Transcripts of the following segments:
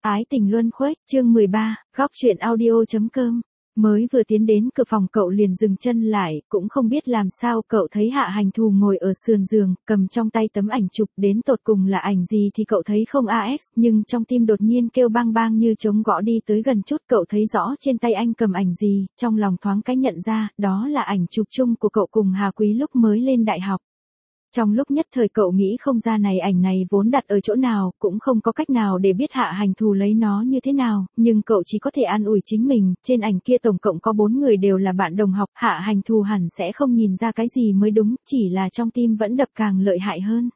Ái tình luân khuếch, chương 13, góc truyện audio.com. Mới vừa tiến đến cửa phòng cậu liền dừng chân lại, cũng không biết làm sao cậu thấy Hạ Hành Thù ngồi ở sườn giường, cầm trong tay tấm ảnh chụp, đến tột cùng là ảnh gì thì cậu thấy không AS, nhưng trong tim đột nhiên kêu bang bang như trống gõ. Đi tới gần chút cậu thấy rõ trên tay anh cầm ảnh gì, trong lòng thoáng cái nhận ra, đó là ảnh chụp chung của cậu cùng Hà Quý lúc mới lên đại học. Trong lúc nhất thời cậu nghĩ không ra ảnh này vốn đặt ở chỗ nào, cũng không có cách nào để biết Hạ Hành Thù lấy nó như thế nào, nhưng cậu chỉ có thể an ủi chính mình, trên ảnh kia tổng cộng có 4 người đều là bạn đồng học, Hạ Hành Thù hẳn sẽ không nhìn ra cái gì mới đúng, chỉ là trong tim vẫn đập càng lợi hại hơn.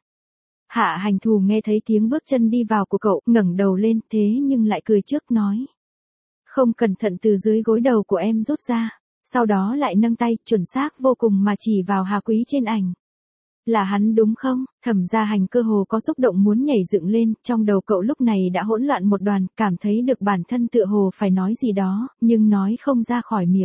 Hạ Hành Thù nghe thấy tiếng bước chân đi vào của cậu, ngẩng đầu lên, thế nhưng lại cười trước nói. Không cẩn thận từ dưới gối đầu của em rút ra, sau đó lại nâng tay, chuẩn xác vô cùng mà chỉ vào Hà Quý trên ảnh. Là hắn đúng không? Thẩm Gia Hành cơ hồ có xúc động muốn nhảy dựng lên, trong đầu cậu lúc này đã hỗn loạn một đoàn, cảm thấy được bản thân tựa hồ phải nói gì đó, nhưng nói không ra khỏi miệng.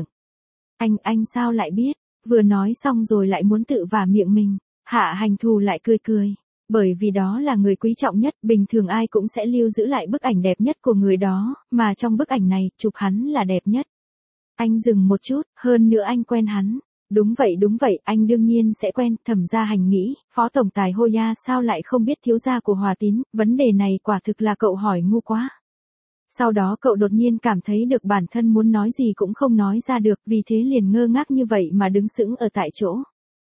Anh sao lại biết? Vừa nói xong rồi lại muốn tự vả miệng mình. Hạ Hành Thù lại cười cười. Bởi vì đó là người quý trọng nhất, bình thường ai cũng sẽ lưu giữ lại bức ảnh đẹp nhất của người đó, mà trong bức ảnh này, chụp hắn là đẹp nhất. Anh dừng một chút, hơn nữa anh quen hắn. Đúng vậy, anh đương nhiên sẽ quen. Thẩm Gia Hành nghĩ, Phó Tổng Tài Hoya sao lại không biết thiếu gia của Hòa Tín, vấn đề này quả thực là cậu hỏi ngu quá. Sau đó cậu đột nhiên cảm thấy được bản thân muốn nói gì cũng không nói ra được, vì thế liền ngơ ngác như vậy mà đứng sững ở tại chỗ.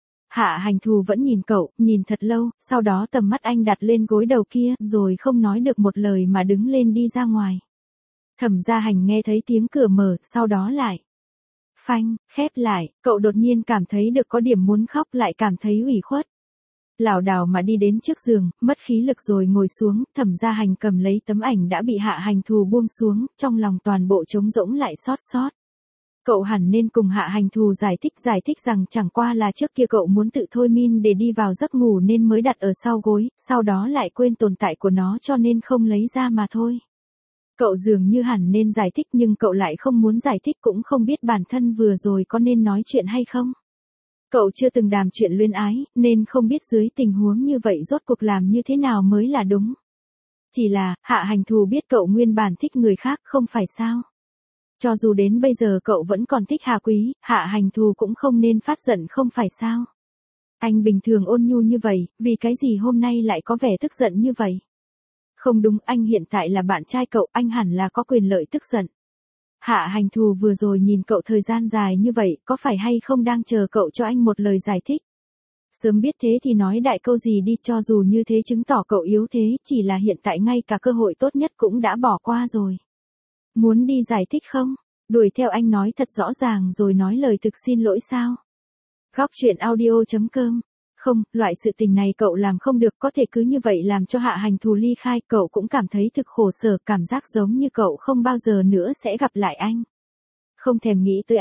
Hạ Hành Thù vẫn nhìn cậu, nhìn thật lâu, sau đó tầm mắt anh đặt lên gối đầu kia, rồi không nói được một lời mà đứng lên đi ra ngoài. Thẩm Gia Hành nghe thấy tiếng cửa mở, sau đó lại. Phanh, khép lại, cậu đột nhiên cảm thấy được có điểm muốn khóc, lại cảm thấy ủy khuất. Lảo đảo mà đi đến trước giường, mất khí lực rồi ngồi xuống, Thẩm Gia Hành cầm lấy tấm ảnh đã bị Hạ Hành Thù buông xuống, trong lòng toàn bộ trống rỗng lại xót. Cậu hẳn nên cùng Hạ Hành Thù giải thích rằng chẳng qua là trước kia cậu muốn tự thôi min để đi vào giấc ngủ nên mới đặt ở sau gối, sau đó lại quên tồn tại của nó cho nên không lấy ra mà thôi. Cậu dường như hẳn nên giải thích nhưng cậu lại không muốn giải thích, cũng không biết bản thân vừa rồi có nên nói chuyện hay không. Cậu chưa từng đàm chuyện luyến ái, nên không biết dưới tình huống như vậy rốt cuộc làm như thế nào mới là đúng. Chỉ là, Hạ Hành Thù biết cậu nguyên bản thích người khác, không phải sao. Cho dù đến bây giờ cậu vẫn còn thích Hà Quý, Hạ Hành Thù cũng không nên phát giận, không phải sao. Anh bình thường ôn nhu như vậy, vì cái gì hôm nay lại có vẻ tức giận như vậy? Không đúng, anh hiện tại là bạn trai cậu, anh hẳn là có quyền lợi tức giận. Hạ Hành Thù vừa rồi nhìn cậu thời gian dài như vậy, có phải hay không đang chờ cậu cho anh một lời giải thích? Sớm biết thế thì nói đại câu gì đi, cho dù như thế chứng tỏ cậu yếu thế, chỉ là hiện tại ngay cả cơ hội tốt nhất cũng đã bỏ qua rồi. Muốn đi giải thích không? Đuổi theo anh nói thật rõ ràng rồi nói lời thực xin lỗi sao? Góc truyện audio.com. Không, loại sự tình này cậu làm không được, có thể cứ như vậy làm cho Hạ Hành Thù ly khai, cậu cũng cảm thấy thực khổ sở, cảm giác giống như cậu không bao giờ nữa sẽ gặp lại anh. Không thèm nghĩ tới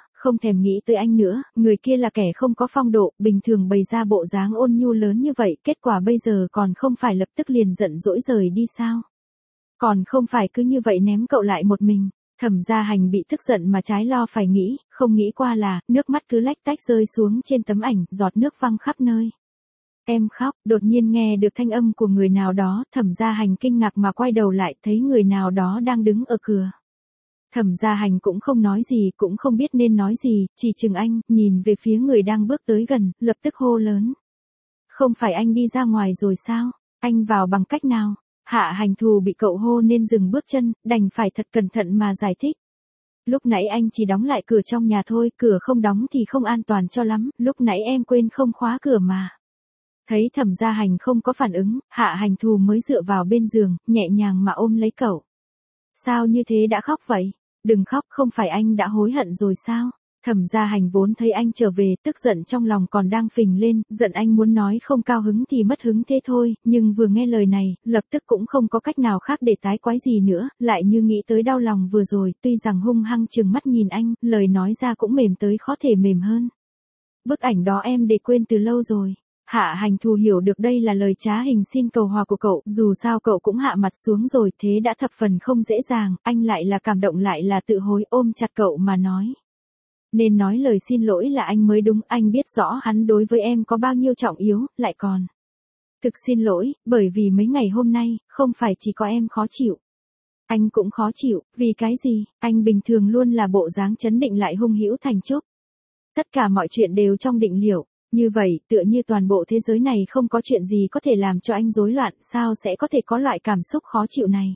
anh nữa, người kia là kẻ không có phong độ, bình thường bày ra bộ dáng ôn nhu lớn như vậy, kết quả bây giờ còn không phải lập tức liền giận dỗi rời đi sao? Còn không phải cứ như vậy ném cậu lại một mình. Thẩm Gia Hành bị tức giận mà trái lo phải nghĩ, không nghĩ qua là, nước mắt cứ lách tách rơi xuống trên tấm ảnh, giọt nước văng khắp nơi. Em khóc, đột nhiên nghe được thanh âm của người nào đó, Thẩm Gia Hành kinh ngạc mà quay đầu lại, thấy người nào đó đang đứng ở cửa. Thẩm Gia Hành cũng không nói gì, cũng không biết nên nói gì, chỉ chừng anh, nhìn về phía người đang bước tới gần, lập tức hô lớn. Không phải anh đi ra ngoài rồi sao? Anh vào bằng cách nào? Hạ Hành Thù bị cậu hô nên dừng bước chân, đành phải thật cẩn thận mà giải thích. Lúc nãy anh chỉ đóng lại cửa trong nhà thôi, cửa không đóng thì không an toàn cho lắm, lúc nãy em quên không khóa cửa mà. Thấy Thẩm Gia Hành không có phản ứng, Hạ Hành Thù mới dựa vào bên giường, nhẹ nhàng mà ôm lấy cậu. Sao như thế đã khóc vậy? Đừng khóc, không phải anh đã hối hận rồi sao? Thẩm Gia Hành vốn thấy anh trở về, tức giận trong lòng còn đang phình lên, giận anh muốn nói không cao hứng thì mất hứng thế thôi, nhưng vừa nghe lời này, lập tức cũng không có cách nào khác để tái quái gì nữa, lại như nghĩ tới đau lòng vừa rồi, tuy rằng hung hăng trừng mắt nhìn anh, lời nói ra cũng mềm tới khó thể mềm hơn. Bức ảnh đó em để quên từ lâu rồi. Hạ Hành Thù hiểu được đây là lời trá hình xin cầu hòa của cậu, dù sao cậu cũng hạ mặt xuống rồi, thế đã thập phần không dễ dàng, anh lại là cảm động lại là tự hối, ôm chặt cậu mà nói. Nên nói lời xin lỗi là anh mới đúng, anh biết rõ hắn đối với em có bao nhiêu trọng yếu, lại còn. Thực xin lỗi, bởi vì mấy ngày hôm nay, không phải chỉ có em khó chịu. Anh cũng khó chịu, vì cái gì, anh bình thường luôn là bộ dáng trấn định lại hung hữu thành trúc. Tất cả mọi chuyện đều trong định liệu, như vậy tựa như toàn bộ thế giới này không có chuyện gì có thể làm cho anh rối loạn, sao sẽ có thể có loại cảm xúc khó chịu này.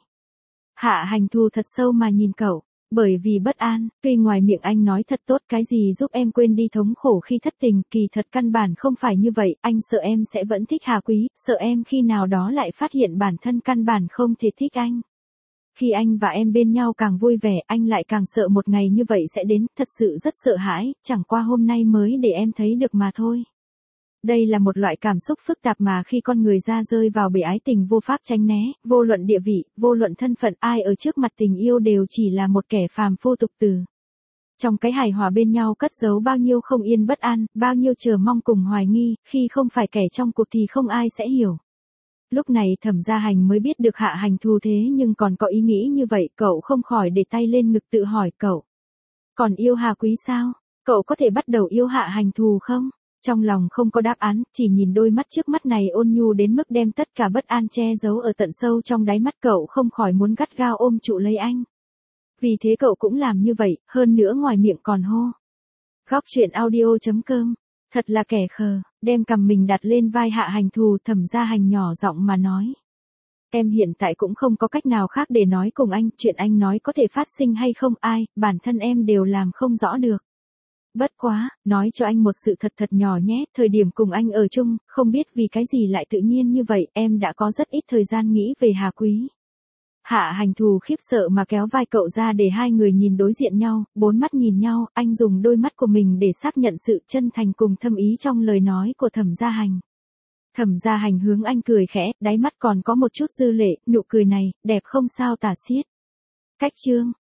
Hạ Hành Thù thật sâu mà nhìn cậu, bởi vì bất an, tuy ngoài miệng anh nói thật tốt cái gì giúp em quên đi thống khổ khi thất tình, kỳ thật căn bản không phải như vậy, anh sợ em sẽ vẫn thích Hà Quý, sợ em khi nào đó lại phát hiện bản thân căn bản không thể thích anh. Khi anh và em bên nhau càng vui vẻ, anh lại càng sợ một ngày như vậy sẽ đến, thật sự rất sợ hãi, chẳng qua hôm nay mới để em thấy được mà thôi. Đây là một loại cảm xúc phức tạp mà khi con người ra rơi vào bể ái tình vô pháp tránh né, vô luận địa vị, vô luận thân phận, ai ở trước mặt tình yêu đều chỉ là một kẻ phàm phu tục tử. Trong cái hài hòa bên nhau cất giấu bao nhiêu không yên bất an, bao nhiêu chờ mong cùng hoài nghi, khi không phải kẻ trong cuộc thì không ai sẽ hiểu. Lúc này Thẩm Gia Hành mới biết được Hạ Hành Thù thế nhưng còn có ý nghĩ như vậy, cậu không khỏi để tay lên ngực tự hỏi cậu. Còn yêu Hà Quý sao? Cậu có thể bắt đầu yêu Hạ Hành Thù không? Trong lòng không có đáp án, chỉ nhìn đôi mắt trước mắt này ôn nhu đến mức đem tất cả bất an che giấu ở tận sâu trong đáy mắt, cậu không khỏi muốn gắt gao ôm trụ lấy anh. Vì thế cậu cũng làm như vậy, hơn nữa ngoài miệng còn hô. Góc truyện audio.com. Thật là kẻ khờ, đem cằm mình đặt lên vai Hạ Hành Thù, Thẩm Gia Hành nhỏ giọng mà nói. Em hiện tại cũng không có cách nào khác để nói cùng anh, chuyện anh nói có thể phát sinh hay không ai, bản thân em đều làm không rõ được. Bất quá, nói cho anh một sự thật thật nhỏ nhé, thời điểm cùng anh ở chung, không biết vì cái gì lại tự nhiên như vậy, em đã có rất ít thời gian nghĩ về Hà Quý. Hạ Hành Thù khiếp sợ mà kéo vai cậu ra để hai người nhìn đối diện nhau, bốn mắt nhìn nhau, anh dùng đôi mắt của mình để xác nhận sự chân thành cùng thâm ý trong lời nói của Thẩm Gia Hành. Thẩm Gia Hành hướng anh cười khẽ, đáy mắt còn có một chút dư lệ, nụ cười này, đẹp không sao tả xiết. Cách chương.